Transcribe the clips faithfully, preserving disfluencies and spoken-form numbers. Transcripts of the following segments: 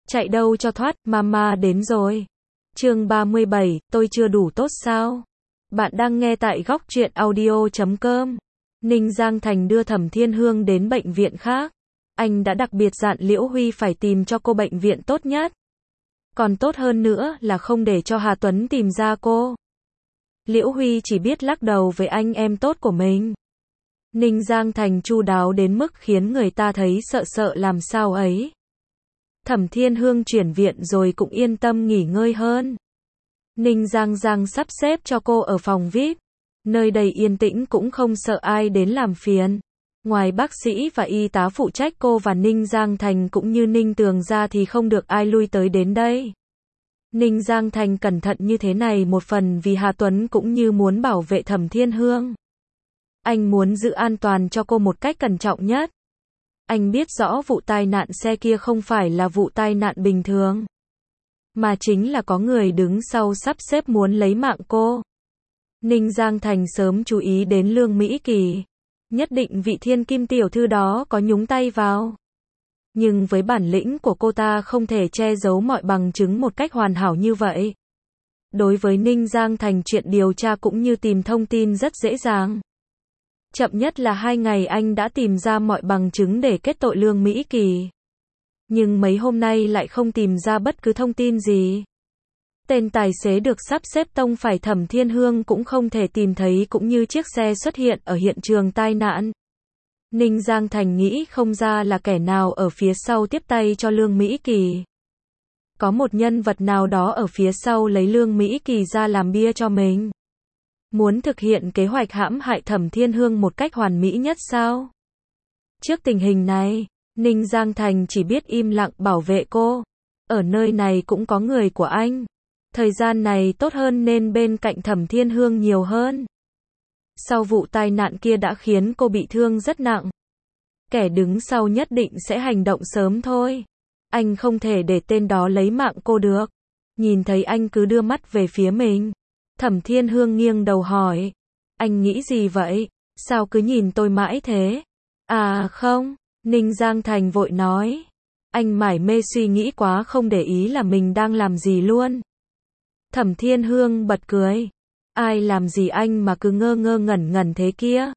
Chạy đâu cho thoát, mama đến rồi. Chương ba mươi bảy, tôi chưa đủ tốt sao? Bạn đang nghe tại góc truyện audio chấm com. Ninh Giang Thành đưa Thẩm Thiên Hương đến bệnh viện khác. Anh đã đặc biệt dặn Liễu Huy phải tìm cho cô bệnh viện tốt nhất. Còn tốt hơn nữa là không để cho Hà Tuấn tìm ra cô. Liễu Huy chỉ biết lắc đầu với anh em tốt của mình. Ninh Giang Thành chu đáo đến mức khiến người ta thấy sợ sợ làm sao ấy. Thẩm Thiên Hương chuyển viện rồi cũng yên tâm nghỉ ngơi hơn. Ninh Giang Giang sắp xếp cho cô ở phòng vi ai pi. Nơi đây yên tĩnh cũng không sợ ai đến làm phiền. Ngoài bác sĩ và y tá phụ trách cô và Ninh Giang Thành cũng như Ninh Tường ra thì không được ai lui tới đến đây. Ninh Giang Thành cẩn thận như thế này một phần vì Hà Tuấn cũng như muốn bảo vệ Thẩm Thiên Hương. Anh muốn giữ an toàn cho cô một cách cẩn trọng nhất. Anh biết rõ vụ tai nạn xe kia không phải là vụ tai nạn bình thường, mà chính là có người đứng sau sắp xếp muốn lấy mạng cô. Ninh Giang Thành sớm chú ý đến Lương Mỹ Kỳ. Nhất định vị thiên kim tiểu thư đó có nhúng tay vào. Nhưng với bản lĩnh của cô ta không thể che giấu mọi bằng chứng một cách hoàn hảo như vậy. Đối với Ninh Giang Thành chuyện điều tra cũng như tìm thông tin rất dễ dàng. Chậm nhất là hai ngày anh đã tìm ra mọi bằng chứng để kết tội Lương Mỹ Kỳ. Nhưng mấy hôm nay lại không tìm ra bất cứ thông tin gì. Tên tài xế được sắp xếp tông phải Thẩm Thiên Hương cũng không thể tìm thấy cũng như chiếc xe xuất hiện ở hiện trường tai nạn. Ninh Giang Thành nghĩ không ra là kẻ nào ở phía sau tiếp tay cho Lương Mỹ Kỳ. Có một nhân vật nào đó ở phía sau lấy Lương Mỹ Kỳ ra làm bia cho mình. Muốn thực hiện kế hoạch hãm hại Thẩm Thiên Hương một cách hoàn mỹ nhất sao? Trước tình hình này, Ninh Giang Thành chỉ biết im lặng bảo vệ cô. Ở nơi này cũng có người của anh. Thời gian này tốt hơn nên bên cạnh Thẩm Thiên Hương nhiều hơn. Sau vụ tai nạn kia đã khiến cô bị thương rất nặng. Kẻ đứng sau nhất định sẽ hành động sớm thôi. Anh không thể để tên đó lấy mạng cô được. Nhìn thấy anh cứ đưa mắt về phía mình. Thẩm Thiên Hương nghiêng đầu hỏi. Anh nghĩ gì vậy? Sao cứ nhìn tôi mãi thế? À không, Ninh Giang Thành vội nói. Anh mải mê suy nghĩ quá không để ý là mình đang làm gì luôn. Thẩm Thiên Hương bật cười. Ai làm gì anh mà cứ ngơ ngơ ngẩn ngẩn thế kia?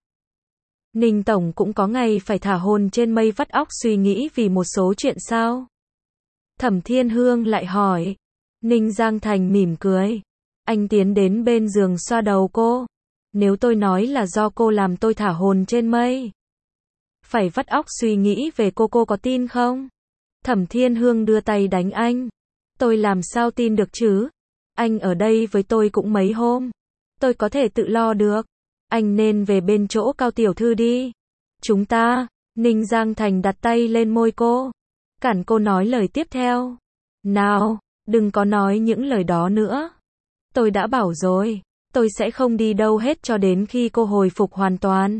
Ninh Tổng cũng có ngày phải thả hồn trên mây vắt óc suy nghĩ vì một số chuyện sao? Thẩm Thiên Hương lại hỏi. Ninh Giang Thành mỉm cười. Anh tiến đến bên giường xoa đầu cô. Nếu tôi nói là do cô làm tôi thả hồn trên mây, phải vắt óc suy nghĩ về cô cô có tin không? Thẩm Thiên Hương đưa tay đánh anh. Tôi làm sao tin được chứ? Anh ở đây với tôi cũng mấy hôm. Tôi có thể tự lo được. Anh nên về bên chỗ Cao tiểu thư đi. Chúng ta, Ninh Giang Thành đặt tay lên môi cô. Cản cô nói lời tiếp theo. Nào, đừng có nói những lời đó nữa. Tôi đã bảo rồi, tôi sẽ không đi đâu hết cho đến khi cô hồi phục hoàn toàn.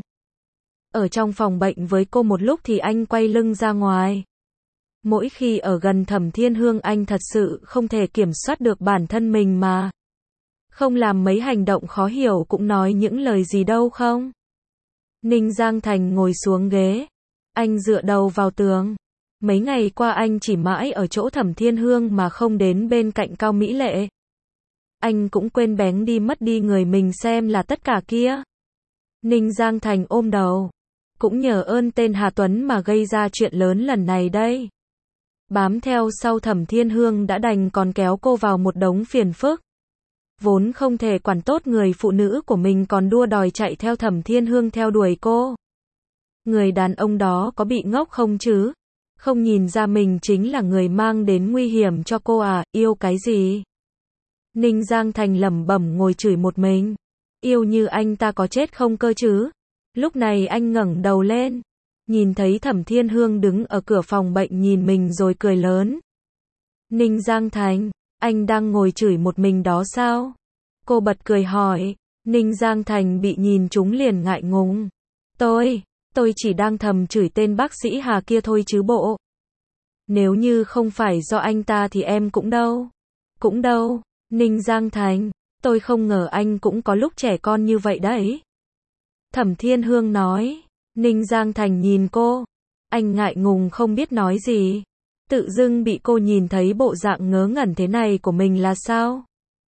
Ở trong phòng bệnh với cô một lúc thì anh quay lưng ra ngoài. Mỗi khi ở gần Thẩm Thiên Hương anh thật sự không thể kiểm soát được bản thân mình mà. Không làm mấy hành động khó hiểu cũng nói những lời gì đâu không. Ninh Giang Thành ngồi xuống ghế. Anh dựa đầu vào tường. Mấy ngày qua anh chỉ mãi ở chỗ Thẩm Thiên Hương mà không đến bên cạnh Cao Mỹ Lệ. Anh cũng quên bén đi mất đi người mình xem là tất cả kia. Ninh Giang Thành ôm đầu. Cũng nhờ ơn tên Hà Tuấn mà gây ra chuyện lớn lần này đây. Bám theo sau Thẩm Thiên Hương đã đành còn kéo cô vào một đống phiền phức. Vốn không thể quản tốt người phụ nữ của mình còn đua đòi chạy theo Thẩm Thiên Hương theo đuổi cô. Người đàn ông đó có bị ngốc không chứ? Không nhìn ra mình chính là người mang đến nguy hiểm cho cô à, yêu cái gì? Ninh Giang Thành lẩm bẩm ngồi chửi một mình. Yêu như anh ta có chết không cơ chứ? Lúc này anh ngẩng đầu lên. Nhìn thấy Thẩm Thiên Hương đứng ở cửa phòng bệnh nhìn mình rồi cười lớn. Ninh Giang Thành, anh đang ngồi chửi một mình đó sao? Cô bật cười hỏi. Ninh Giang Thành bị nhìn trúng liền ngại ngùng. Tôi, tôi chỉ đang thầm chửi tên bác sĩ Hà kia thôi chứ bộ. Nếu như không phải do anh ta thì em cũng đâu. Cũng đâu. Ninh Giang Thành, tôi không ngờ anh cũng có lúc trẻ con như vậy đấy. Thẩm Thiên Hương nói. Ninh Giang Thành nhìn cô. Anh ngại ngùng không biết nói gì. Tự dưng bị cô nhìn thấy bộ dạng ngớ ngẩn thế này của mình là sao?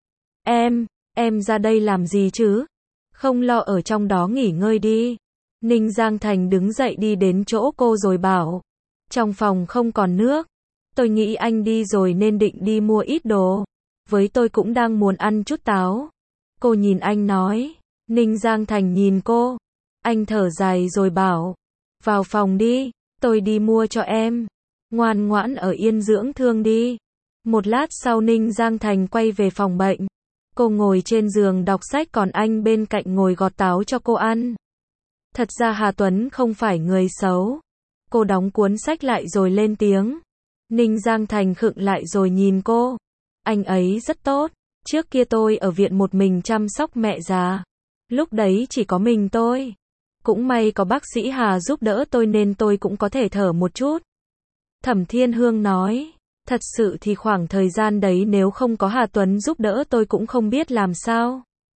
Em, em ra đây làm gì chứ? Không lo ở trong đó nghỉ ngơi đi. Ninh Giang Thành đứng dậy đi đến chỗ cô rồi bảo. Trong phòng không còn nước. Tôi nghĩ anh đi rồi nên định đi mua ít đồ. Với tôi cũng đang muốn ăn chút táo. Cô nhìn anh nói. Ninh Giang Thành nhìn cô. Anh thở dài rồi bảo. Vào phòng đi, tôi đi mua cho em. Ngoan ngoãn ở yên dưỡng thương đi. Một lát sau Ninh Giang Thành quay về phòng bệnh. Cô ngồi trên giường đọc sách còn anh bên cạnh ngồi gọt táo cho cô ăn. Thật ra Hà Tuấn không phải người xấu. Cô đóng cuốn sách lại rồi lên tiếng. Ninh Giang Thành khựng lại rồi nhìn cô. Anh ấy rất tốt. Trước kia tôi ở viện một mình chăm sóc mẹ già. Lúc đấy chỉ có mình tôi. Cũng may có bác sĩ Hà giúp đỡ tôi nên tôi cũng có thể thở một chút. Thẩm Thiên Hương nói. Thật sự thì khoảng thời gian đấy nếu không có Hà Tuấn giúp đỡ tôi cũng không biết làm sao.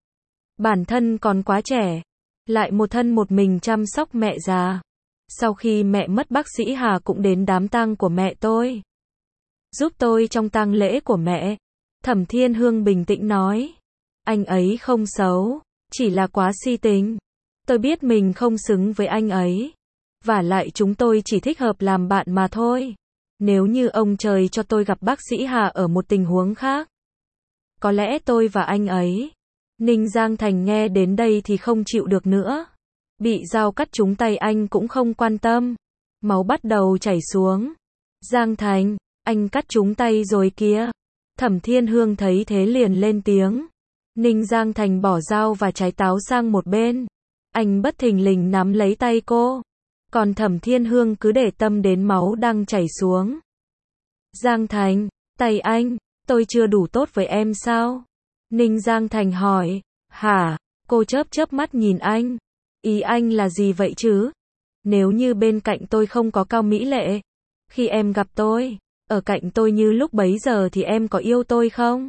Bản thân còn quá trẻ. Lại một thân một mình chăm sóc mẹ già. Sau khi mẹ mất bác sĩ Hà cũng đến đám tang của mẹ tôi. Giúp tôi trong tang lễ của mẹ. Thẩm Thiên Hương bình tĩnh nói. Anh ấy không xấu. Chỉ là quá si tình. Tôi biết mình không xứng với anh ấy. Vả lại chúng tôi chỉ thích hợp làm bạn mà thôi. Nếu như ông trời cho tôi gặp bác sĩ Hà ở một tình huống khác. Có lẽ tôi và anh ấy. Ninh Giang Thành nghe đến đây thì không chịu được nữa. Bị dao cắt trúng tay anh cũng không quan tâm. Máu bắt đầu chảy xuống. Giang Thành, anh cắt trúng tay rồi kìa. Thẩm Thiên Hương thấy thế liền lên tiếng. Ninh Giang Thành bỏ dao và trái táo sang một bên. Anh bất thình lình nắm lấy tay cô. Còn Thẩm Thiên Hương cứ để tâm đến máu đang chảy xuống. Giang Thành, tay anh, tôi chưa đủ tốt với em sao? Ninh Giang Thành hỏi. Hả? Cô chớp chớp mắt nhìn anh. Ý anh là gì vậy chứ? Nếu như bên cạnh tôi không có Cao Mỹ Lệ. Khi em gặp tôi, ở cạnh tôi như lúc bấy giờ thì em có yêu tôi không?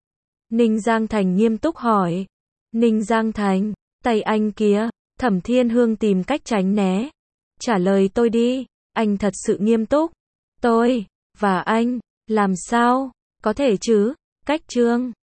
Ninh Giang Thành nghiêm túc hỏi. Ninh Giang Thành, tay anh kìa. Thẩm Thiên Hương tìm cách tránh né. Trả lời tôi đi, anh thật sự nghiêm túc. Tôi, và anh, làm sao? Có thể chứ? Cách Trương.